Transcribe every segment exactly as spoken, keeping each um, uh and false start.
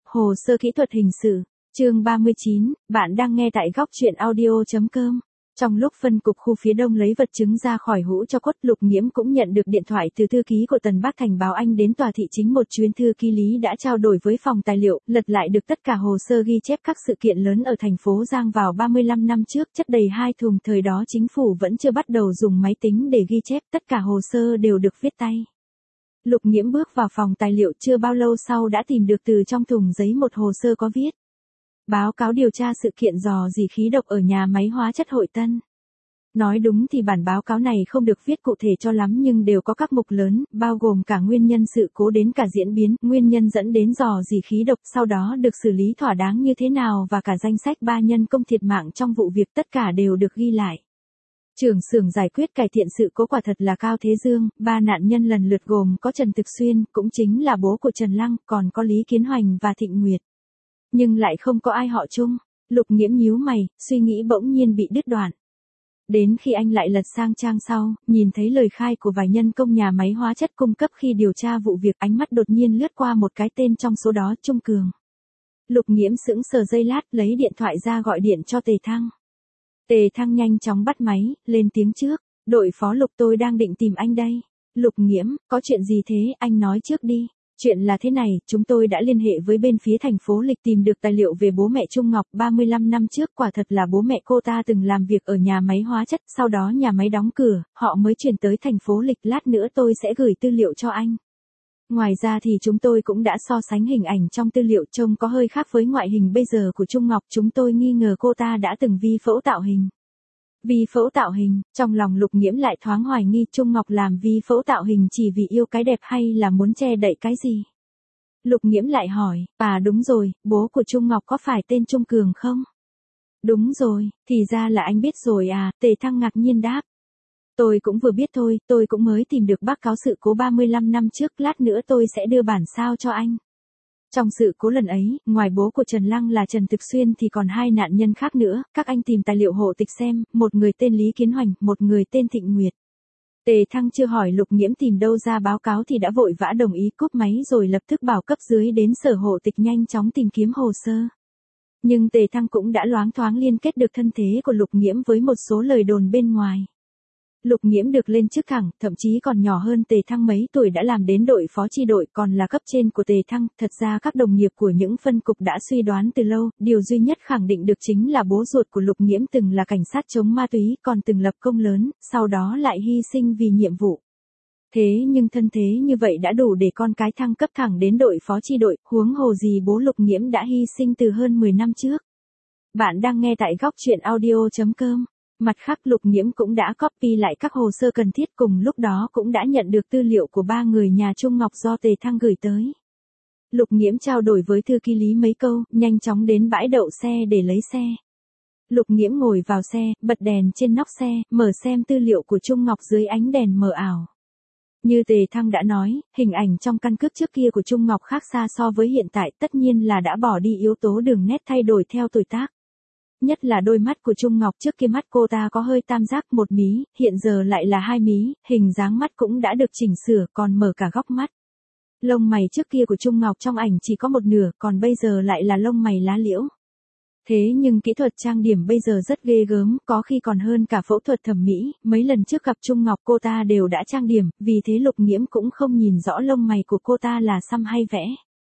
Hồ sơ kỹ thuật hình sự, chương ba mươi chín, bạn đang nghe tại góc truyện audio.com. Trong lúc phân cục khu phía đông lấy vật chứng ra khỏi hũ cho cốt, Lục Nghiễm cũng nhận được điện thoại từ thư ký của Tần Bác Thành báo anh đến tòa thị chính một chuyến. Thư ký Lý đã trao đổi với phòng tài liệu, lật lại được tất cả hồ sơ ghi chép các sự kiện lớn ở thành phố Giang vào ba mươi lăm năm trước, chất đầy hai thùng. Thời đó chính phủ vẫn chưa bắt đầu dùng máy tính để ghi chép, tất cả hồ sơ đều được viết tay. Lục Nghiễm bước vào phòng tài liệu chưa bao lâu sau đã tìm được từ trong thùng giấy một hồ sơ có viết: báo cáo điều tra sự kiện rò rỉ khí độc ở nhà máy hóa chất Hội Tân. Nói đúng thì bản báo cáo này không được viết cụ thể cho lắm nhưng đều có các mục lớn, bao gồm cả nguyên nhân sự cố đến cả diễn biến, nguyên nhân dẫn đến rò rỉ khí độc, sau đó được xử lý thỏa đáng như thế nào và cả danh sách ba nhân công thiệt mạng trong vụ việc, tất cả đều được ghi lại. Trưởng xưởng giải quyết cải thiện sự cố quả thật là Cao Thế Dương, ba nạn nhân lần lượt gồm có Trần Thực Xuyên, cũng chính là bố của Trần Lăng, còn có Lý Kiến Hoành và Thịnh Nguyệt. Nhưng lại không có ai họ chung. Lục Nghiễm nhíu mày, suy nghĩ bỗng nhiên bị đứt đoạn. Đến khi anh lại lật sang trang sau, nhìn thấy lời khai của vài nhân công nhà máy hóa chất cung cấp khi điều tra vụ việc, ánh mắt đột nhiên lướt qua một cái tên trong số đó, Trung Cường. Lục Nghiễm sững sờ giây lát, lấy điện thoại ra gọi điện cho Tề Thăng. Tề Thăng nhanh chóng bắt máy, lên tiếng trước: đội phó Lục, tôi đang định tìm anh đây. Lục Nghiễm, có chuyện gì thế, anh nói trước đi. Chuyện là thế này, chúng tôi đã liên hệ với bên phía thành phố Lịch, tìm được tài liệu về bố mẹ Trung Ngọc. ba mươi lăm năm trước quả thật là bố mẹ cô ta từng làm việc ở nhà máy hóa chất, sau đó nhà máy đóng cửa, họ mới chuyển tới thành phố Lịch. Lát nữa tôi sẽ gửi tư liệu cho anh. Ngoài ra thì chúng tôi cũng đã so sánh hình ảnh trong tư liệu, trông có hơi khác với ngoại hình bây giờ của Trung Ngọc. Chúng tôi nghi ngờ cô ta đã từng vi phẫu tạo hình. Vi phẫu tạo hình, trong lòng Lục Nghiễm lại thoáng hoài nghi Trung Ngọc làm vi phẫu tạo hình chỉ vì yêu cái đẹp hay là muốn che đậy cái gì. Lục Nghiễm lại hỏi: à đúng rồi, bố của Trung Ngọc có phải tên Trung Cường không? Đúng rồi, thì ra là anh biết rồi à, Tề Thăng ngạc nhiên đáp. Tôi cũng vừa biết thôi, tôi cũng mới tìm được báo cáo sự cố ba mươi lăm năm trước, lát nữa tôi sẽ đưa bản sao cho anh. Trong sự cố lần ấy, ngoài bố của Trần Lăng là Trần Thực Xuyên thì còn hai nạn nhân khác nữa, các anh tìm tài liệu hộ tịch xem, một người tên Lý Kiến Hoành, một người tên Thịnh Nguyệt. Tề Thăng chưa hỏi Lục Nghiễm tìm đâu ra báo cáo thì đã vội vã đồng ý, cúp máy rồi lập tức bảo cấp dưới đến sở hộ tịch nhanh chóng tìm kiếm hồ sơ. Nhưng Tề Thăng cũng đã loáng thoáng liên kết được thân thế của Lục Nghiễm với một số lời đồn bên ngoài. Lục Nghiễm được lên chức thẳng, thậm chí còn nhỏ hơn Tề Thăng mấy tuổi, đã làm đến đội phó chi đội, còn là cấp trên của Tề Thăng. Thật ra các đồng nghiệp của những phân cục đã suy đoán từ lâu, điều duy nhất khẳng định được chính là bố ruột của Lục Nghiễm từng là cảnh sát chống ma túy, còn từng lập công lớn, sau đó lại hy sinh vì nhiệm vụ. Thế nhưng thân thế như vậy đã đủ để con cái thăng cấp thẳng đến đội phó chi đội, huống hồ gì bố Lục Nghiễm đã hy sinh từ hơn mười năm trước. Bạn đang nghe tại góc truyện audio.com. Mặt khác, Lục Nghiễm cũng đã copy lại các hồ sơ cần thiết, cùng lúc đó cũng đã nhận được tư liệu của ba người nhà Trung Ngọc do Tề Thăng gửi tới. Lục Nghiễm trao đổi với thư ký Lý mấy câu, nhanh chóng đến bãi đậu xe để lấy xe. Lục Nghiễm ngồi vào xe, bật đèn trên nóc xe, mở xem tư liệu của Trung Ngọc dưới ánh đèn mờ ảo. Như Tề Thăng đã nói, hình ảnh trong căn cước trước kia của Trung Ngọc khác xa so với hiện tại, tất nhiên là đã bỏ đi yếu tố đường nét thay đổi theo tuổi tác. Nhất là đôi mắt của Trung Ngọc, trước kia mắt cô ta có hơi tam giác một mí, hiện giờ lại là hai mí, hình dáng mắt cũng đã được chỉnh sửa, còn mở cả góc mắt. Lông mày trước kia của Trung Ngọc trong ảnh chỉ có một nửa, còn bây giờ lại là lông mày lá liễu. Thế nhưng kỹ thuật trang điểm bây giờ rất ghê gớm, có khi còn hơn cả phẫu thuật thẩm mỹ. Mấy lần trước gặp Trung Ngọc cô ta đều đã trang điểm, vì thế Lục Nghiễm cũng không nhìn rõ lông mày của cô ta là xăm hay vẽ.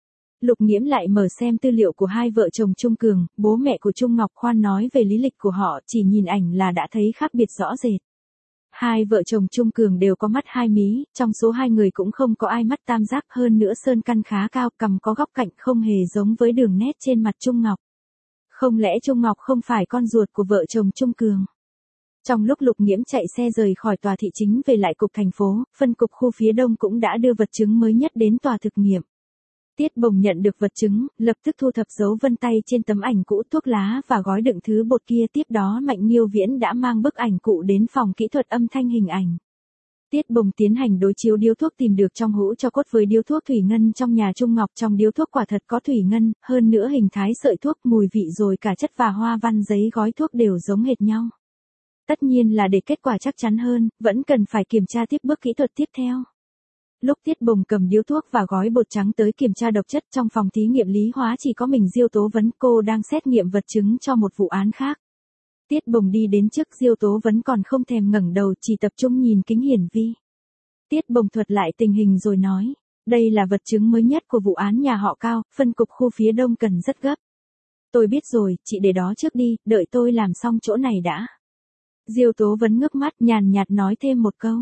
Lục Nghiễm lại mở xem tư liệu của hai vợ chồng Trung Cường, bố mẹ của Trung Ngọc. Khoan nói về lý lịch của họ, chỉ nhìn ảnh là đã thấy khác biệt rõ rệt. Hai vợ chồng Trung Cường đều có mắt hai mí, trong số hai người cũng không có ai mắt tam giác, hơn nữa sơn căn khá cao, cằm có góc cạnh, không hề giống với đường nét trên mặt Trung Ngọc. Không lẽ Trung Ngọc không phải con ruột của vợ chồng Trung Cường? Trong lúc Lục Nghiễm chạy xe rời khỏi tòa thị chính về lại cục thành phố, phân cục khu phía đông cũng đã đưa vật chứng mới nhất đến tòa thực nghiệm. Tiết Bồng nhận được vật chứng, lập tức thu thập dấu vân tay trên tấm ảnh cũ, thuốc lá và gói đựng thứ bột kia. Tiếp đó Mạnh Nghiêu Viễn đã mang bức ảnh cũ đến phòng kỹ thuật âm thanh hình ảnh. Tiết Bồng tiến hành đối chiếu điếu thuốc tìm được trong hũ cho cốt với điếu thuốc thủy ngân trong nhà Trung Ngọc. Trong điếu thuốc quả thật có thủy ngân, hơn nữa hình thái sợi thuốc, mùi vị rồi cả chất và hoa văn giấy gói thuốc đều giống hệt nhau. Tất nhiên là để kết quả chắc chắn hơn, vẫn cần phải kiểm tra tiếp bước kỹ thuật tiếp theo. Lúc Tiết Bồng cầm điếu thuốc và gói bột trắng tới kiểm tra độc chất trong phòng thí nghiệm lý hóa chỉ có mình Diêu Tố Vấn, cô đang xét nghiệm vật chứng cho một vụ án khác. Tiết Bồng đi đến trước Diêu Tố Vấn còn không thèm ngẩng đầu, chỉ tập trung nhìn kính hiển vi. Tiết Bồng thuật lại tình hình rồi nói, đây là vật chứng mới nhất của vụ án nhà họ Cao, phân cục khu phía đông cần rất gấp. Tôi biết rồi, chị để đó trước đi, đợi tôi làm xong chỗ này đã. Diêu Tố Vấn ngước mắt nhàn nhạt nói thêm một câu.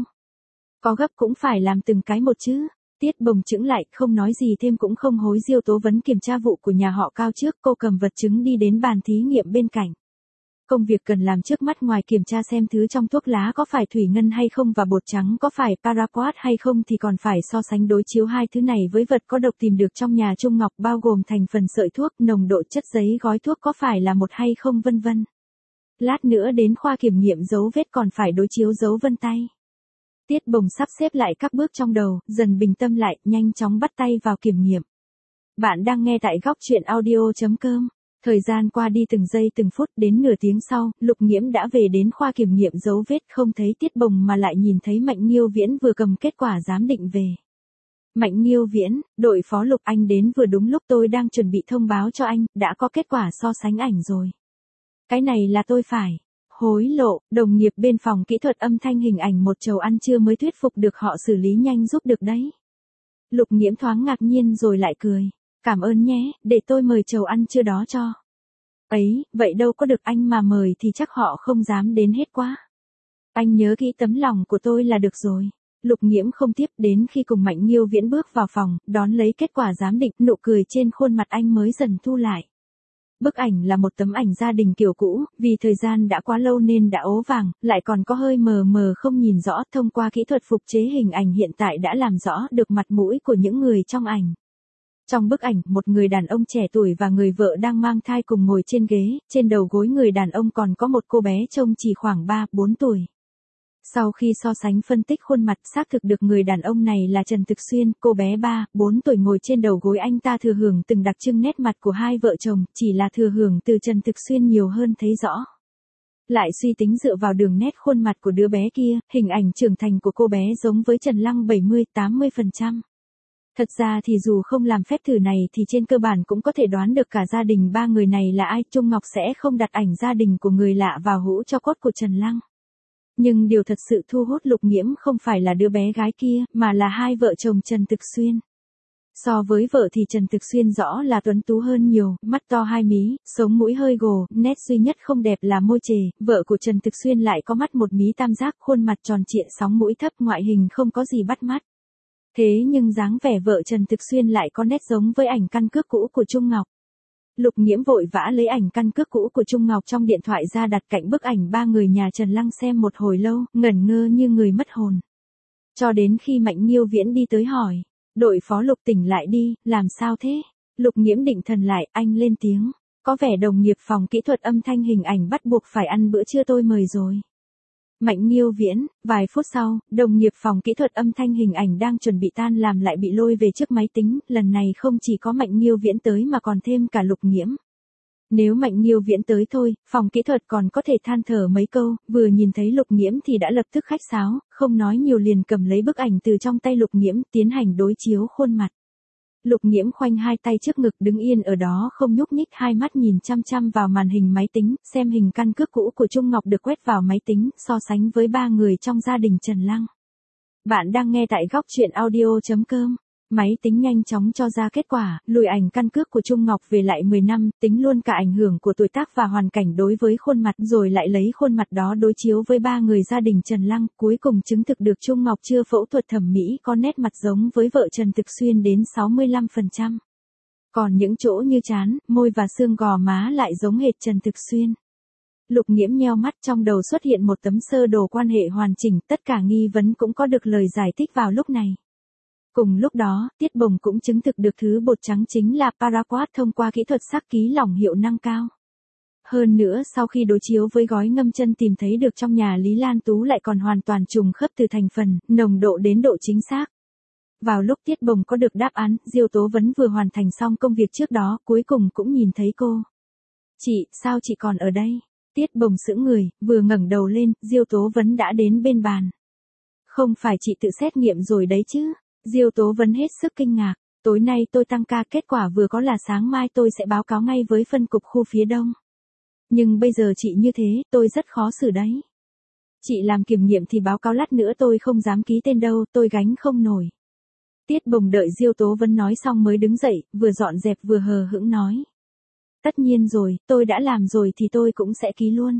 Có gấp cũng phải làm từng cái một chứ. Tiết Bồng chững lại, không nói gì thêm cũng không hối Diêu Tố Vấn kiểm tra vụ của nhà họ Cao trước, cô cầm vật chứng đi đến bàn thí nghiệm bên cạnh. Công việc cần làm trước mắt ngoài kiểm tra xem thứ trong thuốc lá có phải thủy ngân hay không và bột trắng có phải paraquat hay không thì còn phải so sánh đối chiếu hai thứ này với vật có độc tìm được trong nhà Trung Ngọc, bao gồm thành phần sợi thuốc, nồng độ chất giấy gói thuốc có phải là một hay không vân vân. Lát nữa đến khoa kiểm nghiệm dấu vết còn phải đối chiếu dấu vân tay. Tiết Bồng sắp xếp lại các bước trong đầu, dần bình tâm lại, nhanh chóng bắt tay vào kiểm nghiệm. Bạn đang nghe tại góc truyện audio chấm com. Thời gian qua đi từng giây từng phút, đến nửa tiếng sau, Lục Nghiễm đã về đến khoa kiểm nghiệm dấu vết, không thấy Tiết Bồng mà lại nhìn thấy Mạnh Nghiêu Viễn vừa cầm kết quả giám định về. Mạnh Nghiêu Viễn, đội phó Lục, anh đến vừa đúng lúc tôi đang chuẩn bị thông báo cho anh, đã có kết quả so sánh ảnh rồi. Cái này là tôi phải hối lộ, đồng nghiệp bên phòng kỹ thuật âm thanh hình ảnh một chầu ăn trưa mới thuyết phục được họ xử lý nhanh giúp được đấy. Lục Nghiễm thoáng ngạc nhiên rồi lại cười. Cảm ơn nhé, để tôi mời chầu ăn trưa đó cho. Ấy, vậy đâu có được, anh mà mời thì chắc họ không dám đến hết quá. Anh nhớ kỹ tấm lòng của tôi là được rồi. Lục Nghiễm không tiếp, đến khi cùng Mạnh Nghiêu Viễn bước vào phòng, đón lấy kết quả giám định, nụ cười trên khuôn mặt anh mới dần thu lại. Bức ảnh là một tấm ảnh gia đình kiểu cũ, vì thời gian đã quá lâu nên đã ố vàng, lại còn có hơi mờ mờ không nhìn rõ, thông qua kỹ thuật phục chế hình ảnh hiện tại đã làm rõ được mặt mũi của những người trong ảnh. Trong bức ảnh, một người đàn ông trẻ tuổi và người vợ đang mang thai cùng ngồi trên ghế, trên đầu gối người đàn ông còn có một cô bé trông chỉ khoảng ba bốn tuổi. Sau khi so sánh phân tích khuôn mặt, xác thực được người đàn ông này là Trần Thực Xuyên, cô bé ba bốn tuổi ngồi trên đầu gối anh ta thừa hưởng từng đặc trưng nét mặt của hai vợ chồng, chỉ là thừa hưởng từ Trần Thực Xuyên nhiều hơn thấy rõ. Lại suy tính dựa vào đường nét khuôn mặt của đứa bé kia, hình ảnh trưởng thành của cô bé giống với Trần Lăng bảy mươi đến tám mươi phần trăm. Thật ra thì dù không làm phép thử này thì trên cơ bản cũng có thể đoán được cả gia đình ba người này là ai, Trung Ngọc sẽ không đặt ảnh gia đình của người lạ vào hũ tro cốt của Trần Lăng. Nhưng điều thật sự thu hút Lục Nghiễm không phải là đứa bé gái kia, mà là hai vợ chồng Trần Thực Xuyên. So với vợ thì Trần Thực Xuyên rõ là tuấn tú hơn nhiều, mắt to hai mí, sống mũi hơi gồ, nét duy nhất không đẹp là môi chề, vợ của Trần Thực Xuyên lại có mắt một mí tam giác, khuôn mặt tròn trịa, sóng mũi thấp, ngoại hình không có gì bắt mắt. Thế nhưng dáng vẻ vợ Trần Thực Xuyên lại có nét giống với ảnh căn cước cũ của Trung Ngọc. Lục Nghiễm vội vã lấy ảnh căn cước cũ của Trung Ngọc trong điện thoại ra đặt cạnh bức ảnh ba người nhà Trần Lăng xem một hồi lâu, ngẩn ngơ như người mất hồn. Cho đến khi Mạnh Nghiêu Viễn đi tới hỏi, đội phó Lục tỉnh lại đi, làm sao thế? Lục Nghiễm định thần lại, anh lên tiếng, có vẻ đồng nghiệp phòng kỹ thuật âm thanh hình ảnh bắt buộc phải ăn bữa trưa tôi mời rồi. Mạnh Nghiêu Viễn, vài phút sau, đồng nghiệp phòng kỹ thuật âm thanh hình ảnh đang chuẩn bị tan làm lại bị lôi về trước máy tính, lần này không chỉ có Mạnh Nghiêu Viễn tới mà còn thêm cả Lục Nghiễm. Nếu Mạnh Nghiêu Viễn tới thôi, phòng kỹ thuật còn có thể than thở mấy câu, vừa nhìn thấy Lục Nghiễm thì đã lập tức khách sáo, không nói nhiều liền cầm lấy bức ảnh từ trong tay Lục Nghiễm, tiến hành đối chiếu khuôn mặt. Lục Nghiễm khoanh hai tay trước ngực đứng yên ở đó không nhúc nhích, hai mắt nhìn chăm chăm vào màn hình máy tính, xem hình căn cước cũ của Trung Ngọc được quét vào máy tính, so sánh với ba người trong gia đình Trần Lăng. Bạn đang nghe tại góc truyện audio chấm com. Máy tính nhanh chóng cho ra kết quả, lùi ảnh căn cước của Trung Ngọc về lại mười năm, tính luôn cả ảnh hưởng của tuổi tác và hoàn cảnh đối với khuôn mặt, rồi lại lấy khuôn mặt đó đối chiếu với ba người gia đình Trần Lăng, cuối cùng chứng thực được Trung Ngọc chưa phẫu thuật thẩm mỹ, có nét mặt giống với vợ Trần Thực Xuyên đến sáu mươi lăm phần trăm. Còn những chỗ như trán, môi và xương gò má lại giống hệt Trần Thực Xuyên. Lục Nghiễm nheo mắt, trong đầu xuất hiện một tấm sơ đồ quan hệ hoàn chỉnh, tất cả nghi vấn cũng có được lời giải thích vào lúc này. Cùng lúc đó, Tiết Bồng cũng chứng thực được thứ bột trắng chính là paraquat thông qua kỹ thuật sắc ký lỏng hiệu năng cao. Hơn nữa sau khi đối chiếu với gói ngâm chân tìm thấy được trong nhà Lý Lan Tú lại còn hoàn toàn trùng khớp từ thành phần, nồng độ đến độ chính xác. Vào lúc Tiết Bồng có được đáp án, Diêu Tố Vấn vừa hoàn thành xong công việc trước đó, cuối cùng cũng nhìn thấy cô. Chị, sao chị còn ở đây? Tiết Bồng sững người, vừa ngẩng đầu lên, Diêu Tố Vấn đã đến bên bàn. Không phải chị tự xét nghiệm rồi đấy chứ? Diêu Tố Vấn hết sức kinh ngạc, tối nay tôi tăng ca, kết quả vừa có là sáng mai tôi sẽ báo cáo ngay với phân cục khu phía đông. Nhưng bây giờ chị như thế, tôi rất khó xử đấy. Chị làm kiểm nghiệm thì báo cáo lát nữa tôi không dám ký tên đâu, tôi gánh không nổi. Tiết Bồng đợi Diêu Tố Vấn nói xong mới đứng dậy, vừa dọn dẹp vừa hờ hững nói. Tất nhiên rồi, tôi đã làm rồi thì tôi cũng sẽ ký luôn.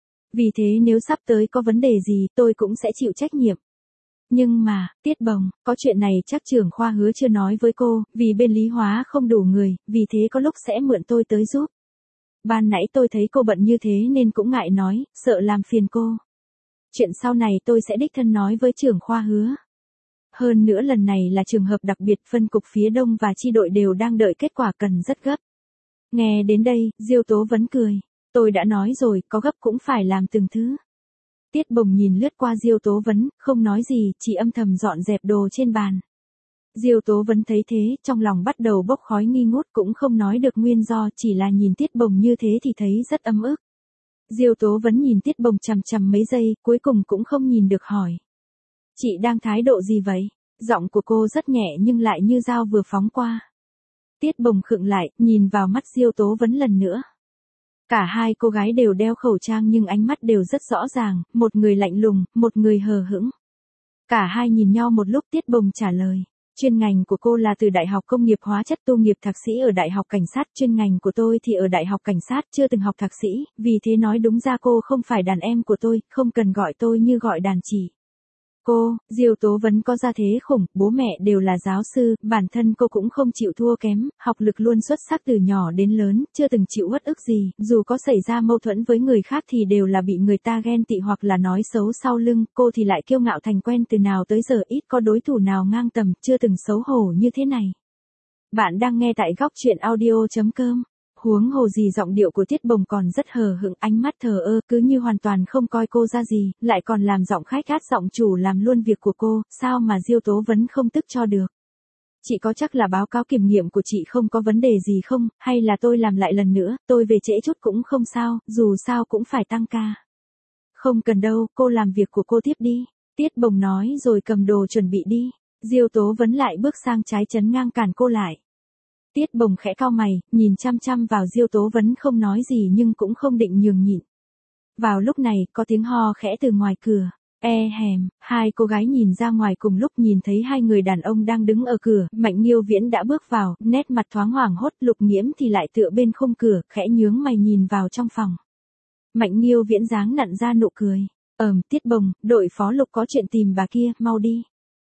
Vì thế nếu sắp tới có vấn đề gì tôi cũng sẽ chịu trách nhiệm. Nhưng mà, Tiết Bồng, có chuyện này chắc trưởng khoa Hứa chưa nói với cô, vì bên lý hóa không đủ người, vì thế có lúc sẽ mượn tôi tới giúp. Ban nãy tôi thấy cô bận như thế nên cũng ngại nói, sợ làm phiền cô. Chuyện sau này tôi sẽ đích thân nói với trưởng khoa Hứa. Hơn nữa lần này là trường hợp đặc biệt, phân cục phía đông và chi đội đều đang đợi kết quả cần rất gấp. Nghe đến đây, Diêu Tố Vấn cười. Tôi đã nói rồi, có gấp cũng phải làm từng thứ. Tiết Bồng nhìn lướt qua Diêu Tố Vấn, không nói gì, chỉ âm thầm dọn dẹp đồ trên bàn. Diêu Tố Vấn thấy thế, trong lòng bắt đầu bốc khói nghi ngút, cũng không nói được nguyên do, chỉ là nhìn Tiết Bồng như thế thì thấy rất ấm ức. Diêu Tố Vấn nhìn Tiết Bồng chằm chằm mấy giây, cuối cùng cũng không nhìn được hỏi. Chị đang thái độ gì vậy? Giọng của cô rất nhẹ nhưng lại như dao vừa phóng qua. Tiết Bồng khựng lại, nhìn vào mắt Diêu Tố Vấn lần nữa. Cả hai cô gái đều đeo khẩu trang nhưng ánh mắt đều rất rõ ràng, một người lạnh lùng, một người hờ hững. Cả hai nhìn nhau một lúc, Tiết Bồng trả lời. Chuyên ngành của cô là từ Đại học Công nghiệp Hóa chất, tu nghiệp thạc sĩ ở Đại học Cảnh sát, chuyên ngành của tôi thì ở Đại học Cảnh sát, chưa từng học thạc sĩ, vì thế nói đúng ra cô không phải đàn em của tôi, không cần gọi tôi như gọi đàn chị. Cô, Diêu Tố Vấn có gia thế khủng, bố mẹ đều là giáo sư, bản thân cô cũng không chịu thua kém, học lực luôn xuất sắc từ nhỏ đến lớn, chưa từng chịu uất ức gì, dù có xảy ra mâu thuẫn với người khác thì đều là bị người ta ghen tị hoặc là nói xấu sau lưng, cô thì lại kiêu ngạo thành quen, từ nào tới giờ ít có đối thủ nào ngang tầm, chưa từng xấu hổ như thế này. Bạn đang nghe tại góc truyện audio chấm com. Huống hồ gì giọng điệu của Tiết Bồng còn rất hờ hững, ánh mắt thờ ơ, cứ như hoàn toàn không coi cô ra gì, lại còn làm giọng khách gát giọng chủ làm luôn việc của cô, sao mà Diêu Tố Vấn không tức cho được. Chị có chắc là báo cáo kiểm nghiệm của chị không có vấn đề gì không, hay là tôi làm lại lần nữa, tôi về trễ chút cũng không sao, dù sao cũng phải tăng ca. Không cần đâu, cô làm việc của cô tiếp đi. Tiết Bồng nói rồi cầm đồ chuẩn bị đi. Diêu Tố Vấn lại bước sang trái chắn ngang cản cô lại. Tiết Bồng khẽ cau mày, nhìn chăm chăm vào Diêu Tố Vấn không nói gì nhưng cũng không định nhường nhịn. Vào lúc này, có tiếng ho khẽ từ ngoài cửa. E hèm, hai cô gái nhìn ra ngoài cùng lúc nhìn thấy hai người đàn ông đang đứng ở cửa, Mạnh Nghiêu Viễn đã bước vào, nét mặt thoáng hoảng hốt, Lục Nghiễm thì lại tựa bên khung cửa, khẽ nhướng mày nhìn vào trong phòng. Mạnh Nghiêu Viễn dáng nặn ra nụ cười. Ờm, Tiết Bồng, đội phó Lục có chuyện tìm bà kia, mau đi.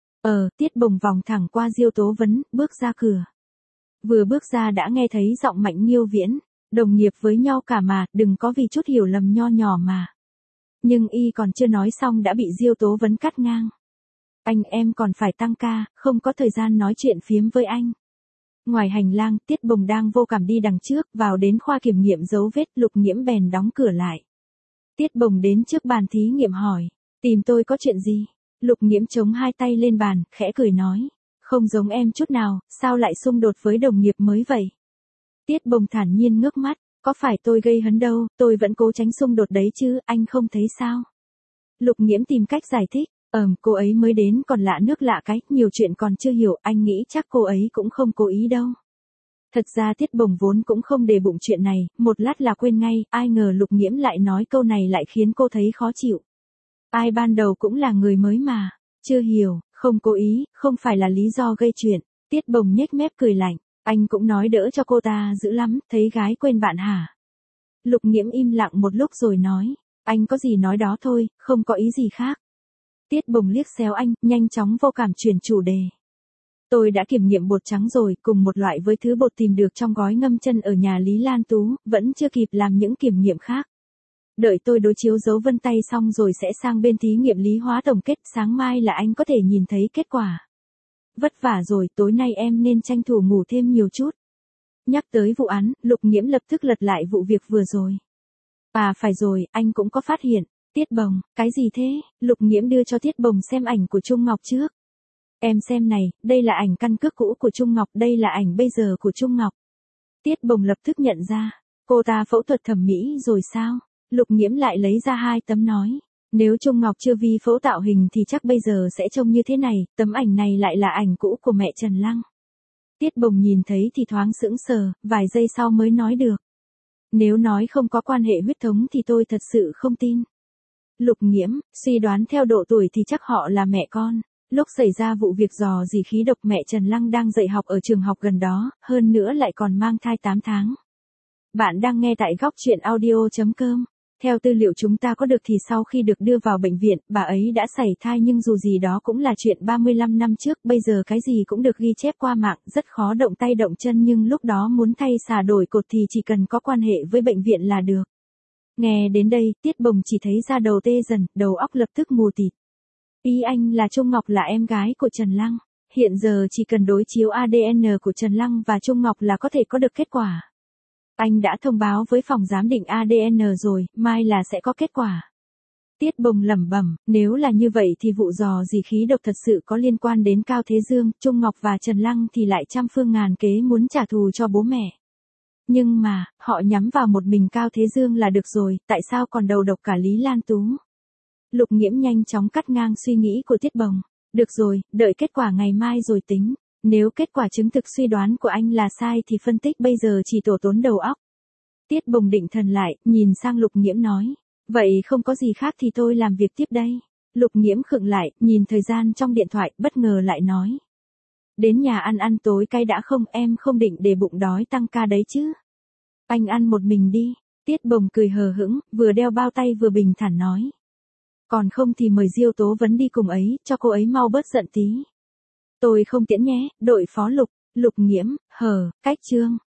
Ờ, Tiết Bồng vòng thẳng qua Diêu Tố Vấn, bước ra cửa. Vừa bước ra đã nghe thấy giọng Mạnh Nghiêu Viễn, đồng nghiệp với nhau cả mà, đừng có vì chút hiểu lầm nho nhỏ mà. Nhưng y còn chưa nói xong đã bị Diêu Tố Vấn cắt ngang. Anh em còn phải tăng ca, không có thời gian nói chuyện phiếm với anh. Ngoài hành lang, Tiết Bồng đang vô cảm đi đằng trước, vào đến khoa kiểm nghiệm dấu vết, Lục Nghiễm bèn đóng cửa lại. Tiết Bồng đến trước bàn thí nghiệm hỏi, tìm tôi có chuyện gì? Lục Nghiễm chống hai tay lên bàn, khẽ cười nói. Không giống em chút nào, sao lại xung đột với đồng nghiệp mới vậy? Tiết Bồng thản nhiên ngước mắt, có phải tôi gây hấn đâu, tôi vẫn cố tránh xung đột đấy chứ, anh không thấy sao? Lục Nghiễm tìm cách giải thích, ờm, cô ấy mới đến còn lạ nước lạ cái, nhiều chuyện còn chưa hiểu, anh nghĩ chắc cô ấy cũng không cố ý đâu. Thật ra Tiết Bồng vốn cũng không để bụng chuyện này, một lát là quên ngay, ai ngờ Lục Nghiễm lại nói câu này lại khiến cô thấy khó chịu. Ai ban đầu cũng là người mới mà, chưa hiểu. Không cố ý, không phải là lý do gây chuyện. Tiết Bồng nhếch mép cười lạnh, anh cũng nói đỡ cho cô ta dữ lắm, thấy gái quên bạn hả? Lục Nghiễm im lặng một lúc rồi nói, anh có gì nói đó thôi, không có ý gì khác. Tiết Bồng liếc xéo anh, nhanh chóng vô cảm chuyển chủ đề. Tôi đã kiểm nghiệm bột trắng rồi, cùng một loại với thứ bột tìm được trong gói ngâm chân ở nhà Lý Lan Tú, vẫn chưa kịp làm những kiểm nghiệm khác. Đợi tôi đối chiếu dấu vân tay xong rồi sẽ sang bên thí nghiệm lý hóa tổng kết, sáng mai là anh có thể nhìn thấy kết quả. Vất vả rồi, tối nay em nên tranh thủ ngủ thêm nhiều chút. Nhắc tới vụ án, Lục Nghiễm lập tức lật lại vụ việc vừa rồi. À phải rồi, anh cũng có phát hiện. Tiết Bồng, cái gì thế? Lục Nghiễm đưa cho Tiết Bồng xem ảnh của Trung Ngọc trước. Em xem này, đây là ảnh căn cước cũ của Trung Ngọc, đây là ảnh bây giờ của Trung Ngọc. Tiết Bồng lập tức nhận ra, cô ta phẫu thuật thẩm mỹ rồi sao? Lục Nghiễm lại lấy ra hai tấm nói. Nếu Trung Ngọc chưa vi phẫu tạo hình thì chắc bây giờ sẽ trông như thế này, tấm ảnh này lại là ảnh cũ của mẹ Trần Lăng. Tiết Bồng nhìn thấy thì thoáng sững sờ, vài giây sau mới nói được. Nếu nói không có quan hệ huyết thống thì tôi thật sự không tin. Lục Nghiễm, suy đoán theo độ tuổi thì chắc họ là mẹ con. Lúc xảy ra vụ việc dò dỉ khí độc mẹ Trần Lăng đang dạy học ở trường học gần đó, hơn nữa lại còn mang thai tám tháng. Bạn đang nghe tại góc truyện audio.com. Theo tư liệu chúng ta có được thì sau khi được đưa vào bệnh viện, bà ấy đã sảy thai nhưng dù gì đó cũng là chuyện ba mươi lăm năm trước, bây giờ cái gì cũng được ghi chép qua mạng, rất khó động tay động chân nhưng lúc đó muốn thay xà đổi cột thì chỉ cần có quan hệ với bệnh viện là được. Nghe đến đây, Tiết Bồng chỉ thấy da đầu tê dần, đầu óc lập tức mù tịt. Ý anh là Trung Ngọc là em gái của Trần Lăng. Hiện giờ chỉ cần đối chiếu a đê en của Trần Lăng và Trung Ngọc là có thể có được kết quả. Anh đã thông báo với phòng giám định a đê en rồi, mai là sẽ có kết quả. Tiết Bồng lẩm bẩm, nếu là như vậy thì vụ dò dỉ khí độc thật sự có liên quan đến Cao Thế Dương, Trung Ngọc và Trần Lăng thì lại trăm phương ngàn kế muốn trả thù cho bố mẹ. Nhưng mà, họ nhắm vào một mình Cao Thế Dương là được rồi, tại sao còn đầu độc cả Lý Lan Tú? Lục Nghiễm nhanh chóng cắt ngang suy nghĩ của Tiết Bồng. Được rồi, đợi kết quả ngày mai rồi tính. Nếu kết quả chứng thực suy đoán của anh là sai thì phân tích bây giờ chỉ tổ tốn đầu óc. Tiết Bồng định thần lại, nhìn sang Lục Nghiễm nói. Vậy không có gì khác thì tôi làm việc tiếp đây. Lục Nghiễm khựng lại, nhìn thời gian trong điện thoại, bất ngờ lại nói. Đến nhà ăn ăn tối cay đã không, em không định để bụng đói tăng ca đấy chứ. Anh ăn một mình đi. Tiết Bồng cười hờ hững, vừa đeo bao tay vừa bình thản nói. Còn không thì mời Diêu Tố Vấn đi cùng ấy, cho cô ấy mau bớt giận tí. Tôi không tiễn nhé, đội phó Lục, Lục Nghiễm, hờ, cách chương.